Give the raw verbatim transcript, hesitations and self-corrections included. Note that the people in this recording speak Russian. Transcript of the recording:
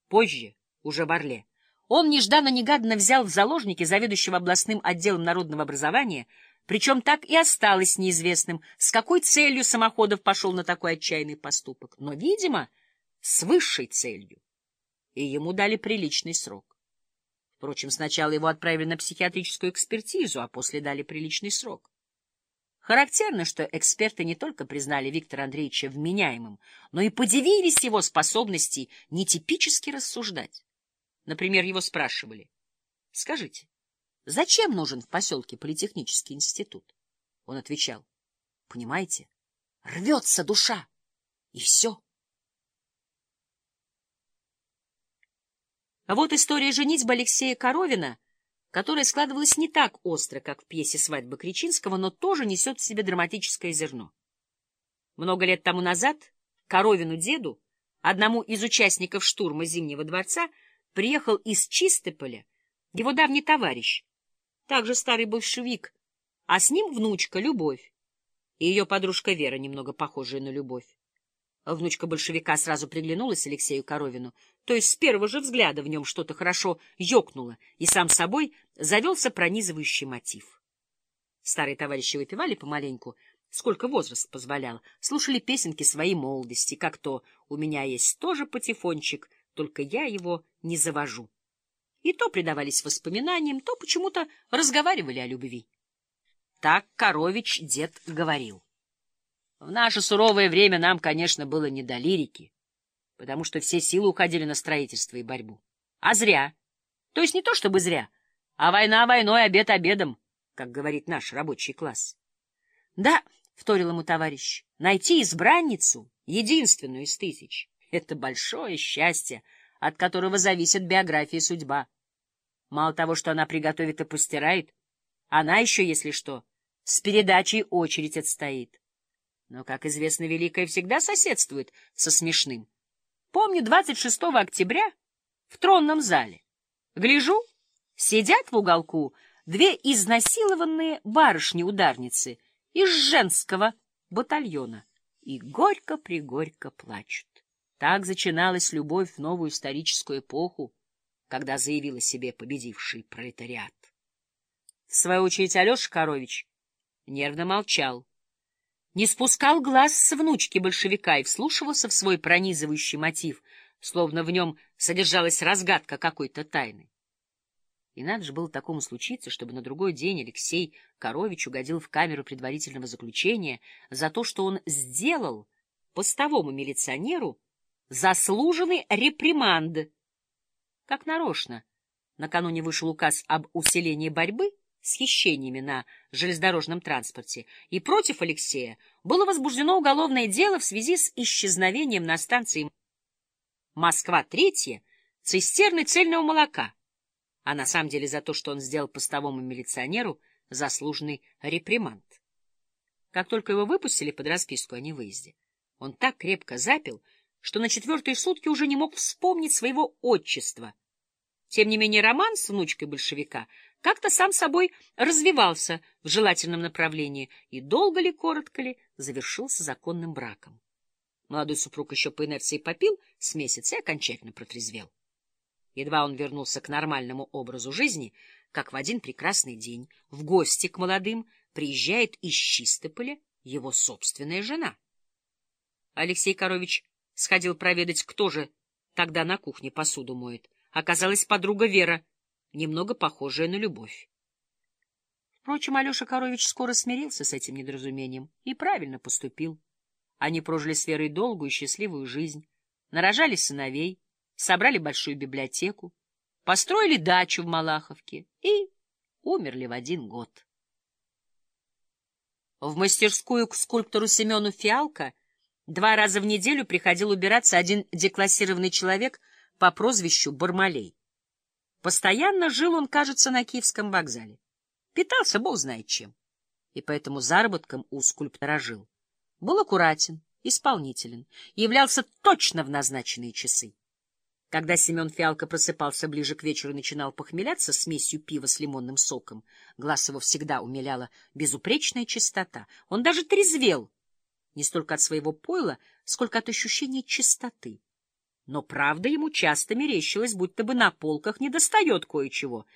Позже, уже в Орле, он нежданно-негаданно взял в заложники заведующего областным отделом народного образования, причем так и осталось неизвестным, с какой целью Самоходов пошел на такой отчаянный поступок, но, видимо, с высшей целью, и ему дали приличный срок. Впрочем, сначала его отправили на психиатрическую экспертизу, а после дали приличный срок. Характерно, что эксперты не только признали Виктора Андреевича вменяемым, но и подивились его способности нетипически рассуждать. Например, его спрашивали: «Скажите, зачем нужен в поселке политехнический институт?» Он отвечал: «Понимаете, рвется душа, и все». А вот история женитьбы Алексея Коровина, которая складывалась не так остро, как в пьесе «Свадьба Кречинского», но тоже несет в себе драматическое зерно. Много лет тому назад Коровину деду, одному из участников штурма Зимнего дворца, приехал из Чистополя его давний товарищ, также старый большевик, а с ним внучка Любовь и ее подружка Вера, немного похожая на Любовь. Внучка большевика сразу приглянулась Алексею Коровину, то есть с первого же взгляда в нем что-то хорошо ёкнуло, и сам собой завелся пронизывающий мотив. Старые товарищи выпивали помаленьку, сколько возраст позволял, слушали песенки своей молодости, как то «У меня есть тоже патефончик, только я его не завожу». И то предавались воспоминаниям, то почему-то разговаривали о любви. Так Корович дед говорил: «В наше суровое время нам, конечно, было не до лирики, потому что все силы уходили на строительство и борьбу. А зря. То есть не то чтобы зря, а война войной, обед обедом, как говорит наш рабочий класс». «Да», — вторил ему товарищ, — «найти избранницу, единственную из тысяч, — это большое счастье, от которого зависит биография и судьба. Мало того, что она приготовит и постирает, она еще, если что, с передачей очередь отстоит. Но, как известно, великое всегда соседствует со смешным. Помню, двадцать шестого октября в тронном зале. Гляжу, сидят в уголку две изнасилованные барышни-ударницы из женского батальона и горько-пригорько плачут. Так зачиналась любовь в новую историческую эпоху, когда заявил о себе победивший пролетариат». В свою очередь Алеша Корович нервно молчал, не спускал глаз с внучки большевика и вслушивался в свой пронизывающий мотив, словно в нем содержалась разгадка какой-то тайны. И надо же было такому случиться, чтобы на другой день Алексей Корович угодил в камеру предварительного заключения за то, что он сделал постовому милиционеру заслуженный реприманд. Как нарочно, накануне вышел указ об усилении борьбы с хищениями на железнодорожном транспорте, и против Алексея было возбуждено уголовное дело в связи с исчезновением на станции Москва-третья цистерны цельного молока, а на самом деле за то, что он сделал постовому милиционеру заслуженный реприманд. Как только его выпустили под расписку о невыезде, он так крепко запил, что на четвертые сутки уже не мог вспомнить своего отчества. Тем не менее, роман с внучкой большевика как-то сам собой развивался в желательном направлении и долго ли, коротко ли, завершился законным браком. Молодой супруг еще по инерции попил с месяц и окончательно протрезвел. Едва он вернулся к нормальному образу жизни, как в один прекрасный день в гости к молодым приезжает из Чистополя его собственная жена. Алексей Корович сходил проведать, кто же тогда на кухне посуду моет. Оказалась подруга Вера, немного похожая на Любовь. Впрочем, Алеша Корович скоро смирился с этим недоразумением и правильно поступил. Они прожили с Верой долгую и счастливую жизнь, нарожали сыновей, собрали большую библиотеку, построили дачу в Малаховке и умерли в один год. В мастерскую к скульптору Семену Фиалко два раза в неделю приходил убираться один деклассированный человек по прозвищу Бармалей. Постоянно жил он, кажется, на Киевском вокзале. Питался бог знает чем, и поэтому заработком у скульптора жил. Был аккуратен, исполнителен, являлся точно в назначенные часы. Когда Семен Фиалко просыпался ближе к вечеру и начинал похмеляться смесью пива с лимонным соком, глаз его всегда умиляла безупречная чистота. Он даже трезвел, не столько от своего пойла, сколько от ощущения чистоты. Но правда ему часто мерещилось, будто бы на полках недостает кое-чего.